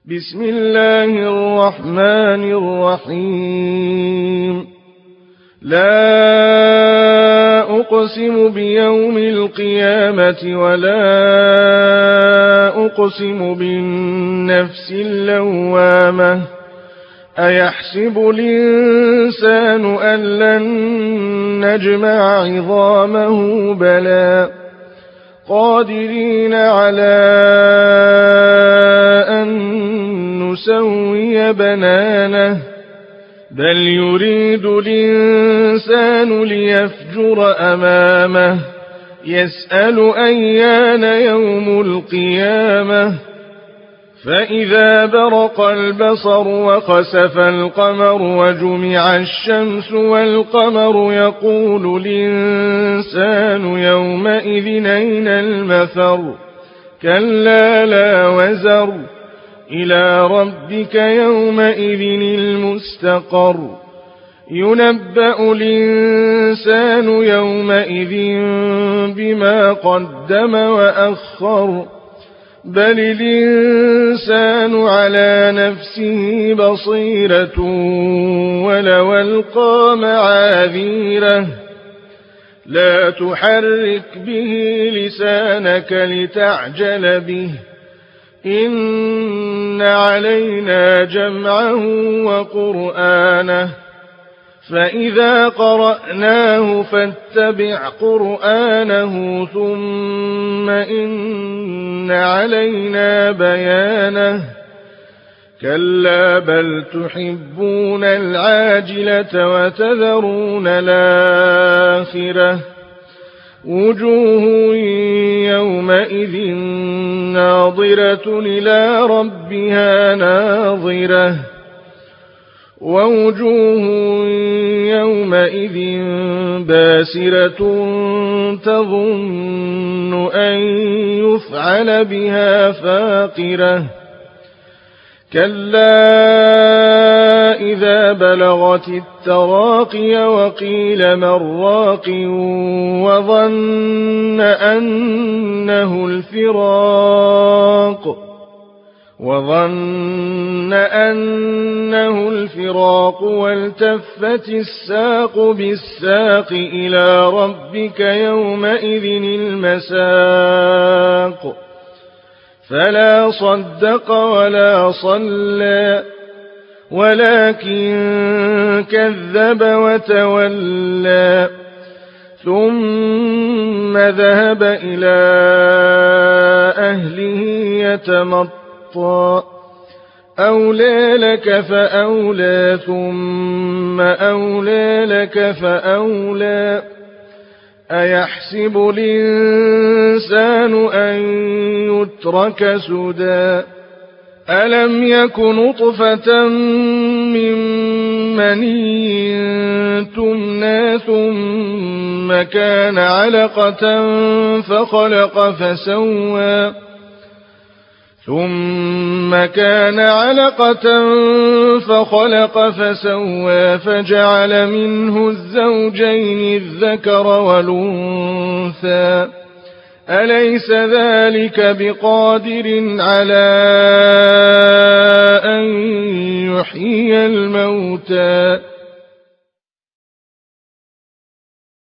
بسم الله الرحمن الرحيم لا أقسم بيوم القيامة ولا أقسم بالنفس اللوامة أيحسب الإنسان أن لن نجمع عظامه بلى قادرين على أن نسوي بنانه بل يريد الإنسان ليفجر أمامه يسأل أيان يوم القيامة فإذا برق البصر وخسف القمر وجمع الشمس والقمر يقول الإنسان يومئذ أين المفر كلا لا وزر إلى ربك يومئذ المستقر ينبأ الإنسان يومئذ بما قدم وأخر بل الإنسان على نفسه بصيرة ولو ألقى معاذيره لا تحرك به لسانك لتعجل به إن علينا جمعه وقرآنه فإذا قرأناه فاتبع قرآنه ثم إن علينا بيانه كلا بل تحبون العاجلة وتذرون الآخرة وجوه يومئذ ناظرة إلى ربها ناظرة ووجوه يومئذ باسرة تظن أن يفعل بها فاقرة كلا إذا بلغت التراقي وقيل من راق وظن أنه الفراق والتفت الساق بالساق إلى ربك يومئذ المساق فلا صدق ولا صلى ولكن كذب وتولى ثم ذهب إلى أهله يتمطى أولى لك فأولى ثم أولى لك فأولى أيحسب الإنسان أن يترك سدى ألم يك نطفة من مني تمنى ثم كان علقة فخلق فسوى فجعل منه الزوجين الذكر والأنثى أليس ذلك بقادر على أن يحيي الموتى